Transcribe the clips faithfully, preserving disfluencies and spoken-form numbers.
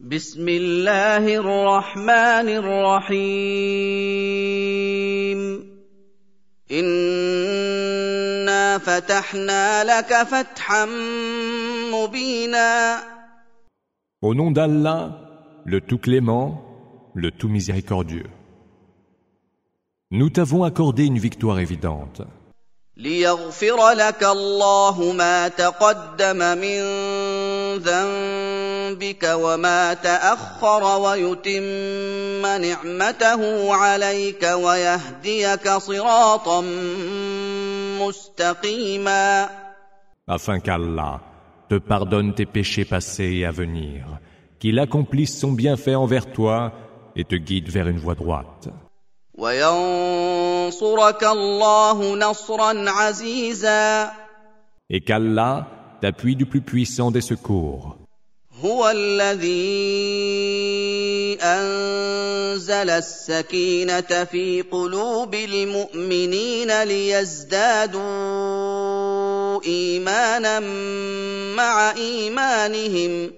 بسم الله الرحمن الرحيم إنا فتحنا لك فتحا مبينا. Au nom d'Allah, le tout clément, le tout miséricordieux. Nous t'avons accordé une victoire évidente. ليغفر لك الله ما تقدم من ذنبك وما تأخر ويتم نعمته عليك ويهديك صراطا مستقيما. Afin qu'Allah te pardonne tes péchés passés et à venir, qu'il accomplisse son bienfait envers toi et te guide vers une voie droite. وينصرك الله نصرا عزيزا. Et qu'Allah t'appuie du plus puissant des secours. هو الذي أنزل السكينة في قلوب المؤمنين ليزدادوا إيمانا مع إيمانهم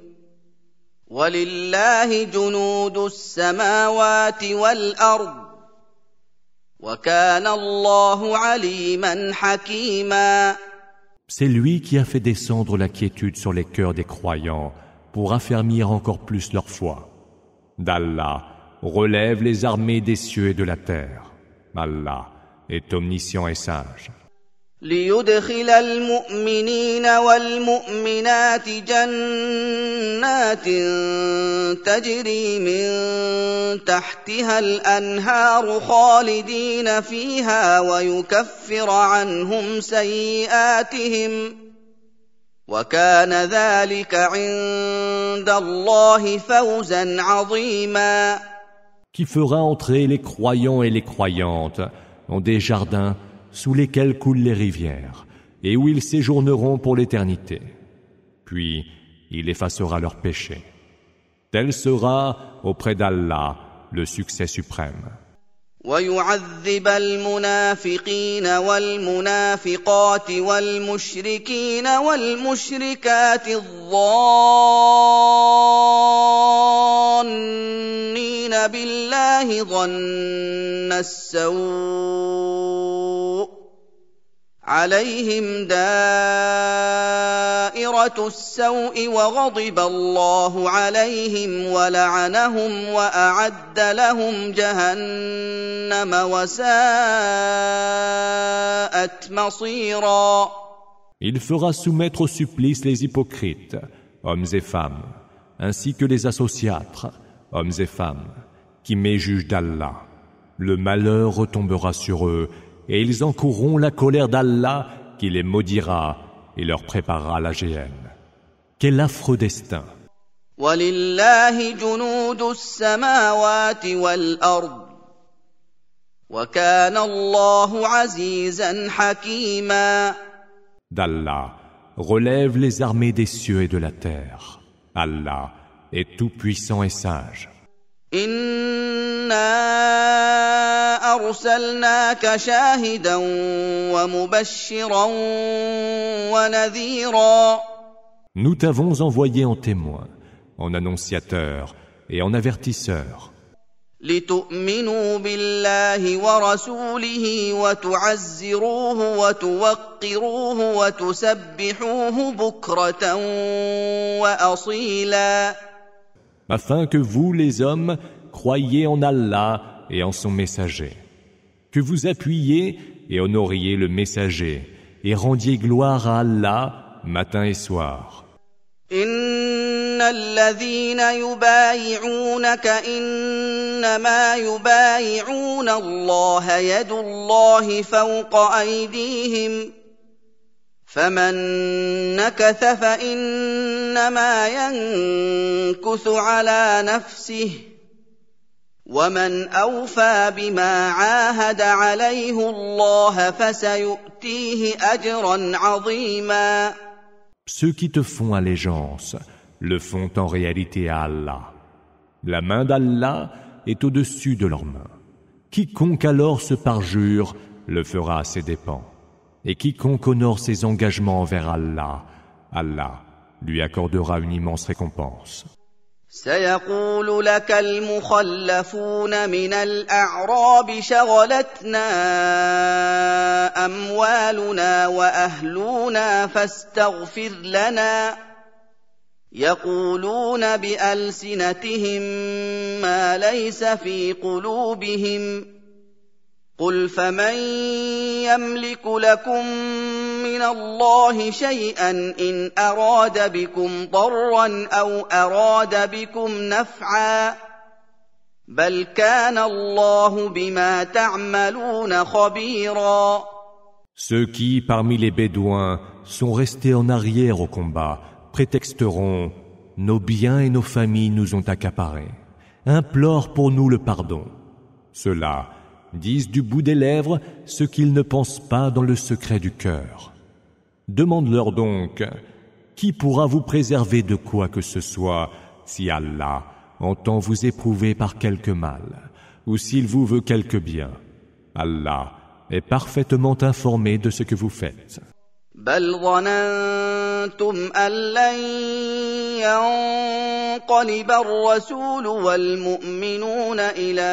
ولله جنود السماوات والأرض وكان الله عليما حكيما. C'est lui qui a fait descendre la quiétude sur les cœurs des croyants pour affermir encore plus leur foi. D'Allah relève les armées des cieux et de la terre. Allah est omniscient et sage. ليدخل المؤمنين والمؤمنات جنات تجري من تحتها الأنهار خالدين فيها ويكفر عنهم سيئاتهم وكان ذلك عند الله فوزا عظيما. Qui fera entrer les croyants et les croyantes dans des jardins sous lesquels coulent les rivières, et où ils séjourneront pour l'éternité. Puis, il effacera leurs péchés. Tel sera, auprès d'Allah, le succès suprême. ويعذب المنافقين والمنافقات والمشركين والمشركات الظانين بالله ظن السوء عليهم دائرة السوء وغضب الله عليهم ولعنهم وأعد لهم جهنم وساءت مصيرا. Il fera soumettre au supplice les hypocrites, hommes et femmes, ainsi que les associatres, hommes et femmes, qui méjugent d'Allah. Le malheur retombera sur eux, et ils encourront la colère d'Allah qui les maudira et leur préparera la géhenne. Quel affreux destin! وَلِلَّهِ جُنُودُ السَّمَاوَاتِ وَالْأَرْضِ وَكَانَ اللَّهُ عَزِيزًا حَكِيمًا. D'Allah relève les armées des cieux et de la terre. Allah est tout puissant et sage. إِنَّا أَرْسَلْنَاكَ شَاهِدًا وَمُبَشِّرًا وَنَذِيرًا. Nous t'avons envoyé en témoin, en annonciateur et en avertisseur. لِتُؤْمِنُوا بِاللَّهِ وَرَسُولِهِ وَتُعَزِّرُوهُ وَتُوَقِّرُوهُ وَتُسَبِّحُوهُ بُكْرَةً وَأَصِيلًا. Afin que vous, les hommes, croyiez en Allah et en son messager, que vous appuyiez et honoriez le messager et rendiez gloire à Allah matin et soir. إن الذين يبايعونك إنما يبايعون الله يد الله فوق أيديهم فمن نكث فإنما ينكث على نفسه ومن أوفى بما عاهد عليه الله فسيؤتيه أجرا عظيما. Ceux qui te font allégeance le font en réalité à Allah. La main d'Allah est au-dessus de leurs mains. Quiconque alors se parjure le fera à ses dépens. Et quiconque honore ses engagements envers Allah, Allah lui accordera une immense récompense. سيقول لك المخلفون من الأعراب شغلتنا أموالنا وأهلنا فاستغفر لنا يقولون بألسنتهم ما ليس في قلوبهم قل فمن يملك لكم من الله شيئا إن أراد بكم ضرا أو أراد بكم نفعا بل كان الله بما تعملون خبيرا. Ceux qui, parmi les Bédouins, sont restés en arrière au combat, prétexteront « Nos biens et nos familles nous ont accaparés. Implore pour nous le pardon. » Ceux-là disent du bout des lèvres ce qu'ils ne pensent pas dans le secret du cœur. Demande-leur donc, qui pourra vous préserver de quoi que ce soit si Allah entend vous éprouver par quelque mal, ou s'il vous veut quelque bien. Allah est parfaitement informé de ce que vous faites. بل ظننتم أن لن ينقلب الرسول والمؤمنون إلى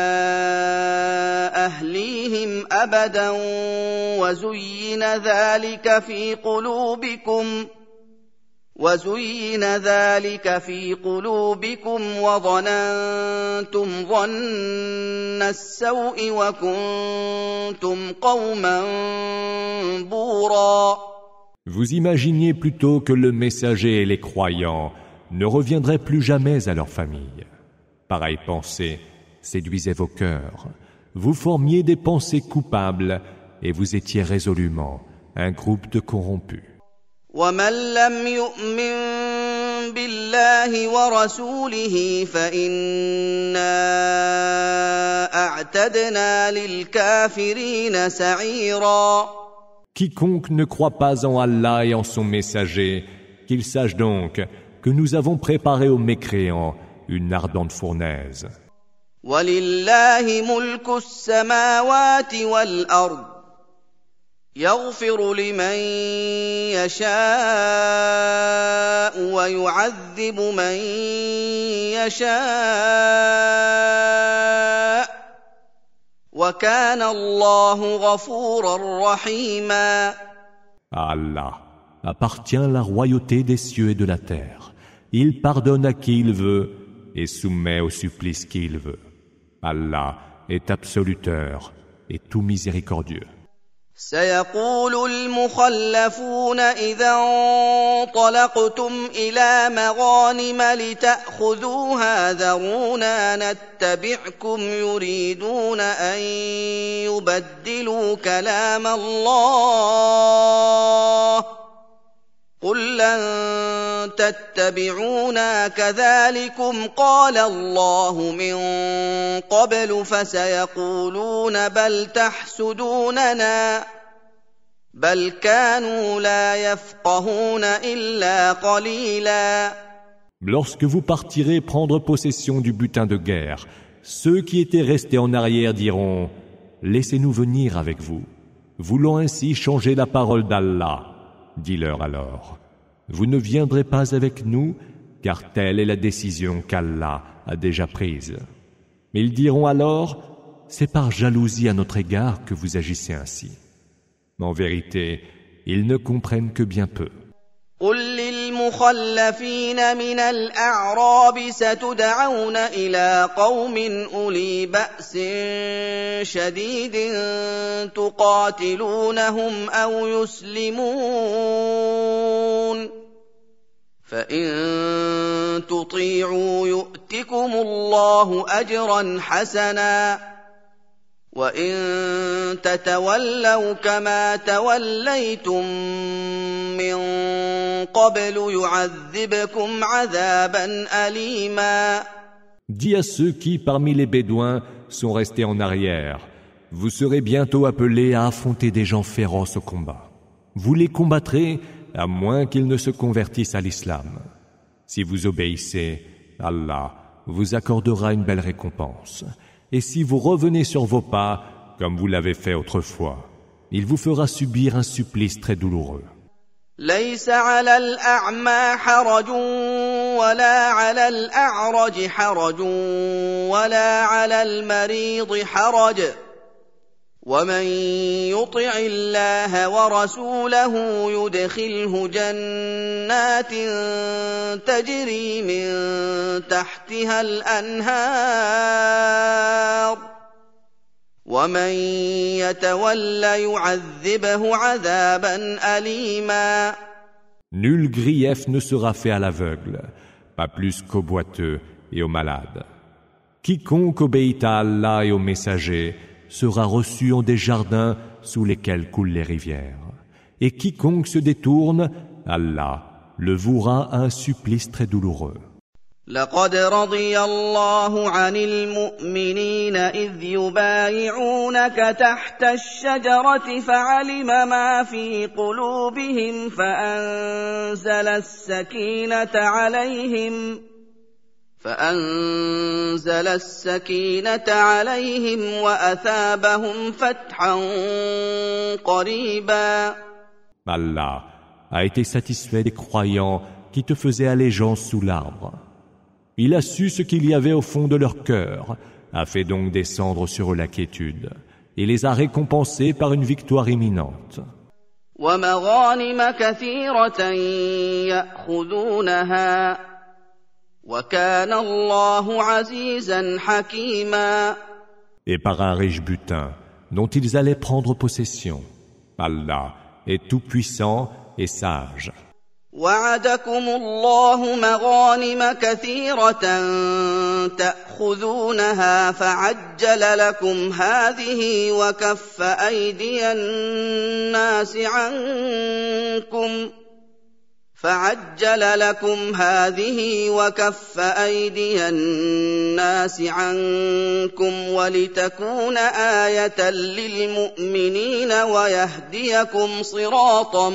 أهليهم أبدا وزين ذلك في قلوبكم وزين ذلك في قلوبكم وظننتم ظن السوء وكنتم قوما بورا. Vous imaginiez plutôt que le messager et les croyants ne reviendraient plus jamais à leur famille. Pareille pensée séduisait vos cœurs. Vous formiez des pensées coupables et vous étiez résolument un groupe de corrompus. وَمَن لَّمْ يُؤْمِن بِاللَّهِ وَرَسُولِهِ فَإِنَّا أَعْتَدْنَا لِلْكَافِرِينَ سَعِيرًا. Quiconque ne croit pas en Allah et en son messager, qu'il sache donc que nous avons préparé aux mécréants une ardente fournaise. وَلِلَّهِ مُلْكُ السَّمَاوَاتِ وَالْأَرْضِ يَغْفِرُ لِمَن يَشَاءُ وَيُعَذِّبُ مَن يَشَاءُ وَكَانَ اللَّهُ غَفُورًا رَّحِيمًا. À Allah appartient la royauté des cieux et de la terre. Il pardonne à qui il veut et soumet au supplice qui il veut. Allah est absoluteur et tout miséricordieux. سيقول المخلفون إذا انطلقتم إلى مغانم لتأخذوها ذرونا نتبعكم يريدون أن يبدلوا كلام الله قل لن تتبعونا كذلكم قال الله من قبل فسيقولون بل تحسدوننا بل كانوا لا يفقهون إلا قليلا. Lorsque vous partirez prendre possession du butin de guerre, ceux qui étaient restés en arrière diront « Laissez-nous venir avec vous, voulant ainsi changer la parole d'Allah. » Dis-leur alors, vous ne viendrez pas avec nous, car telle est la décision qu'Allah a déjà prise. Ils diront alors, c'est par jalousie à notre égard que vous agissez ainsi. En vérité, ils ne comprennent que bien peu. قل للمخلفين من الأعراب ستدعون إلى قوم أولي بأس شديد تقاتلونهم أو يسلمون فإن تطيعوا يؤتكم الله أجرا حسنا وإن تتولوا كما توليتم من قبل يعذبكم عذابا أليما. Dis à ceux qui, parmi les Bédouins, sont restés en arrière, vous serez bientôt appelés à affronter des gens féroces au combat. Vous les combattrez à moins qu'ils ne se convertissent à l'islam. Si vous obéissez, Allah vous accordera une belle récompense. Et si vous revenez sur vos pas, comme vous l'avez fait autrefois, il vous fera subir un supplice très douloureux. ليس على الأعمى حرج ولا على الأعرج حرج ولا على المريض حرج ومن يطع الله ورسوله يدخله جنات تجري من تحتها الأنهار ومن يتول يعذبه عذابا أليما. Nul grief ne sera fait à l'aveugle, pas plus qu'au boiteux et aux malades. Quiconque obéit à Allah et aux messagers sera reçu en des jardins sous lesquels coulent les rivières. Et quiconque se détourne, Allah le vouera à un supplice très douloureux. لقد رضي الله عن المؤمنين إذ يبايعونك تحت الشجرة فعلم ما في قلوبهم فأنزل السكينة عليهم فأنزل السكينة عليهم وأثابهم فتحا قريبا. Allah a été satisfait des croyants qui te faisaient allégeance sous l'arbre. Il a su ce qu'il y avait au fond de leur cœur, a fait donc descendre sur eux la quiétude, et les a récompensés par une victoire imminente. ومغانم كثيرة يأخذونها وكان الله عزيزا حكيما. Et par un riche butin dont ils allaient prendre possession. Allah est tout-puissant et sage. وعدكم الله مغانم كثيرة تأخذونها فعجل لكم هذه وكف أيدي الناس عنكم فعجل لكم هذه وكف أيدي الناس عنكم ولتكون آية للمؤمنين ويهديكم صراطا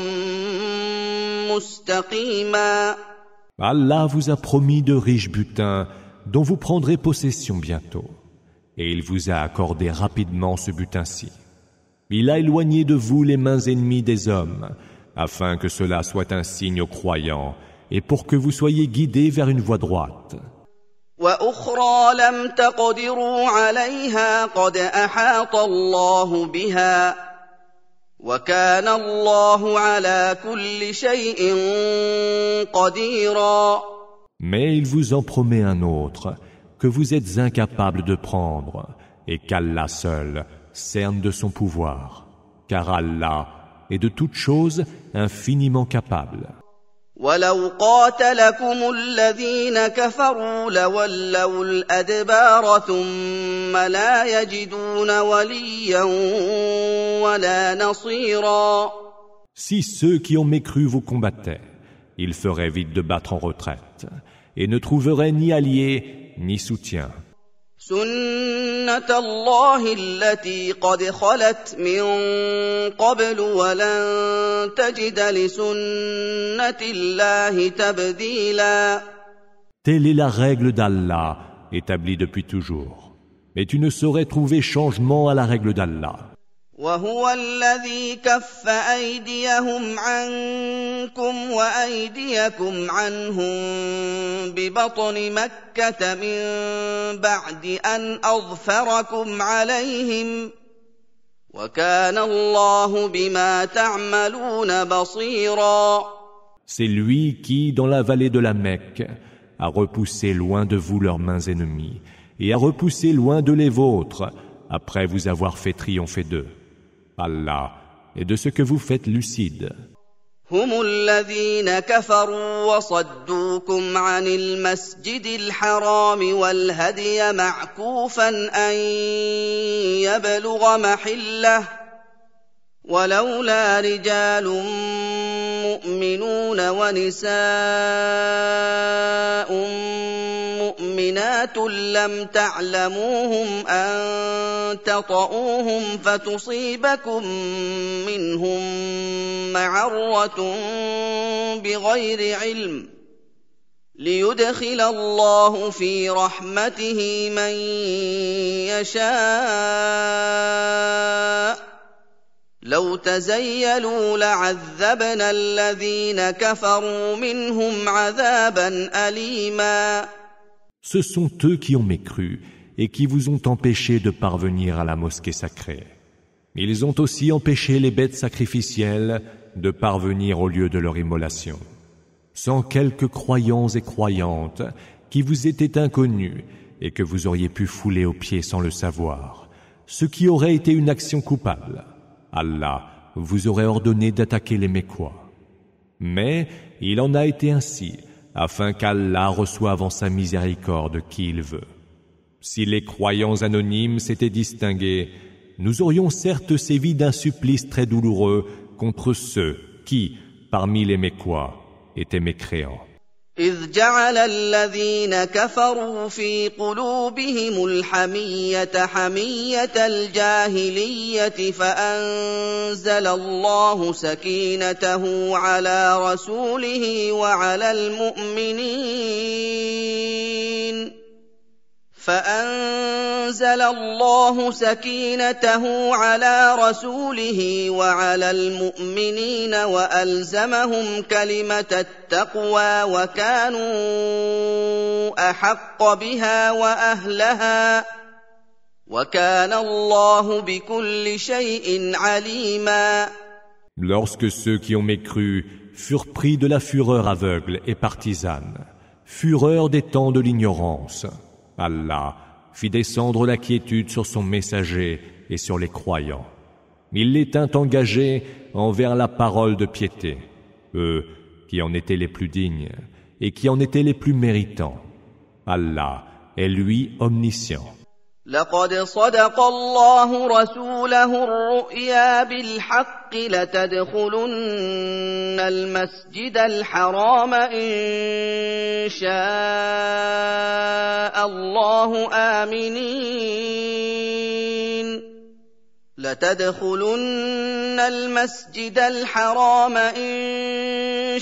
مستقيما. Allah vous a promis de riches butins dont vous prendrez possession bientôt. Et il vous a accordé rapidement ce butin-ci. Il a éloigné de vous les mains ennemies des hommes, afin que cela soit un signe aux croyants et pour que vous soyez guidés vers une voie droite. وأخرى لم تقدروا عليها قد أحاط الله بها وكان الله على كل شيء قديرا. Mais il vous en promet un autre que vous êtes incapables de prendre et qu'Allah seul cerne de son pouvoir, car Allah est de toutes choses infiniment capable. ولو قاتلكم الذين كفروا لولوا الأدبار ثم لا يجدون وليا ولا نصيرا. Si ceux qui ont mécru vous combattaient, ils feraient vite de battre en retraite et ne trouveraient ni alliés ni soutien. سنة الله التي قد خلت من قبل ولن تجد لسنة الله تبديلا. Telle est la règle d'Allah établie depuis toujours. Mais tu ne saurais trouver changement à la règle d'Allah. وهو الذي كف أيديهم عنكم وأيديكم عنهم ببطن مكة من بعد أن أظفركم عليهم وكان الله بما تعملون بصيرا. C'est lui qui, dans la vallée de la Mecque, a repoussé loin de vous leurs mains ennemies et a repoussé loin de les vôtres après vous avoir fait triompher d'eux. Allah est de ce que vous faites lucide. هم الذين كفروا وصدوكم عن المسجد الحرام والهدي معكوفا أن يبلغ محله ولولا رجال مؤمنون ونساء مؤمنات لم تعلموهم أن تطؤوهم فتصيبكم منهم معرة بغير علم ليدخل الله في رحمته من يشاء لو تزيلوا لعذبنا الذين كفروا منهم عذابا أليما. Ce sont eux qui ont mécru et qui vous ont empêché de parvenir à la mosquée sacrée. Ils ont aussi empêché les bêtes sacrificielles de parvenir au lieu de leur immolation. Sans quelques croyants et croyantes qui vous étaient inconnus et que vous auriez pu fouler aux pieds sans le savoir, ce qui aurait été une action coupable, Allah vous aurait ordonné d'attaquer les Mécois. Mais il en a été ainsi, afin qu'Allah reçoive en sa miséricorde qui il veut. Si les croyants anonymes s'étaient distingués, nous aurions certes sévi d'un supplice très douloureux contre ceux qui, parmi les Mécois, étaient mécréants. إذ جعل الذين كفروا في قلوبهم الحمية حمية الجاهلية فأنزل الله سكينته على رسوله وعلى المؤمنين فأنزل الله سكينته على رسوله وعلى المؤمنين وألزمهم كلمة التقوى وكانوا أحق بها وأهلها وكان الله بكل شيء عليما. Lorsque ceux qui ont mécru furent pris de la fureur aveugle et partisane, fureur des temps de l'ignorance, Allah fit descendre la quiétude sur son messager et sur les croyants. Il les tint engagés envers la parole de piété, eux qui en étaient les plus dignes et qui en étaient les plus méritants. Allah est lui omniscient. لقد صدق الله رسوله الرؤيا بالحق لتدخلن المسجد الحرام إن شاء الله آمنين لتدخلن المسجد الحرام إن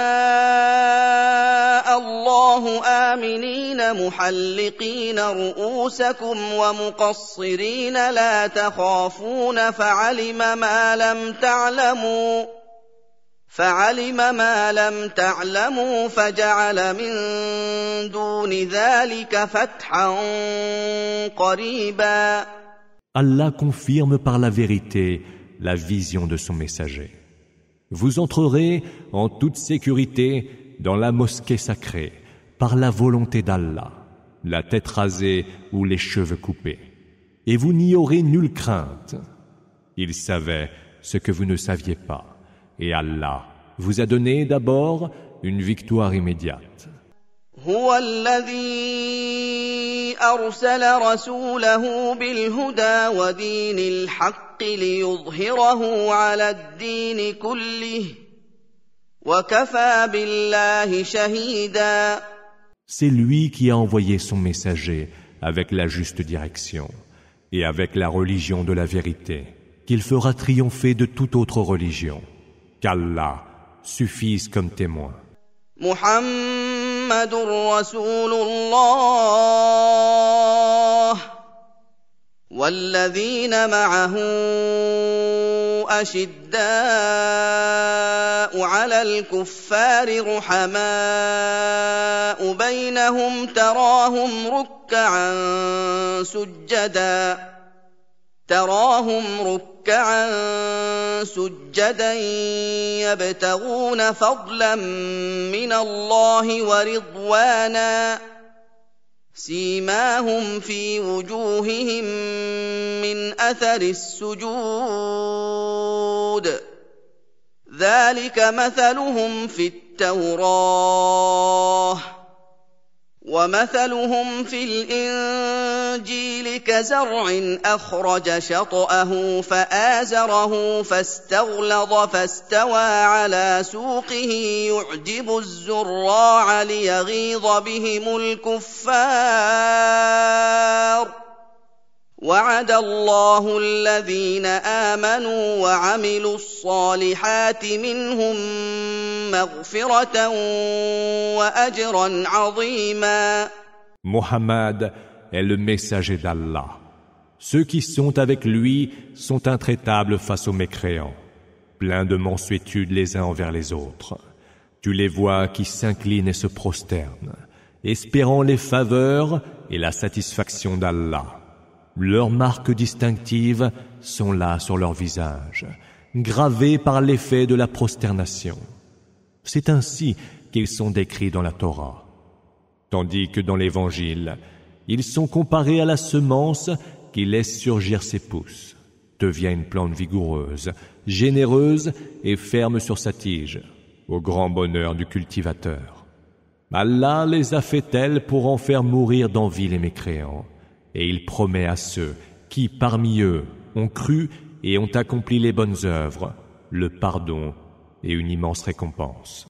شاء الله آمنين محلقين رؤوسكم ومقصرين لا تخافون فعلم ما لم تعلموا فعلم ما لم تعلموا فجعل من دون ذلك فتحا قريبا. Allah confirme par la vérité la vision de son messager. Vous entrerez en toute sécurité dans la mosquée sacrée par la volonté d'Allah, la tête rasée ou les cheveux coupés. Et vous n'y aurez nulle crainte. Il savait ce que vous ne saviez pas. Et Allah vous a donné d'abord une victoire immédiate. هو الذي أرسل رسوله بالهدى ودين الحق ليظهره على الدين كله وكفى بالله شهيدا. C'est lui qui a envoyé son messager avec la juste direction et avec la religion de la vérité, qu'il fera triompher de toute autre religion, qu'Allah suffise comme témoin. محمد رسول الله والذين معه أشداء على الكفار رحماء بينهم تراهم ركعا سجدا تراهم ركعا سجدا يبتغون فضلا من الله ورضوانا سيماهم في وجوههم من أثر السجود ذلك مثلهم في التوراة ومثلهم في الإنجيل كزرع أخرج شطأه فآزره فاستغلظ فاستوى على سوقه يعجب الزراع ليغيظ بهم الكفار وعد الله الذين آمنوا وعملوا الصالحات منهم مغفرة وأجرا عظيما. Mohammed est le messager d'Allah. Ceux qui sont avec lui sont intraitables face aux mécréants, pleins de mansuétude les uns envers les autres. Tu les vois qui s'inclinent et se prosternent, espérant les faveurs et la satisfaction d'Allah. Leurs marques distinctives sont là sur leur visage, gravées par l'effet de la prosternation. C'est ainsi qu'ils sont décrits dans la Torah. Tandis que dans l'Évangile, ils sont comparés à la semence qui laisse surgir ses pousses, devient une plante vigoureuse, généreuse et ferme sur sa tige, au grand bonheur du cultivateur. Allah les a fait tels pour en faire mourir d'envie les mécréants, et il promet à ceux qui, parmi eux, ont cru et ont accompli les bonnes œuvres, le pardon et une immense récompense.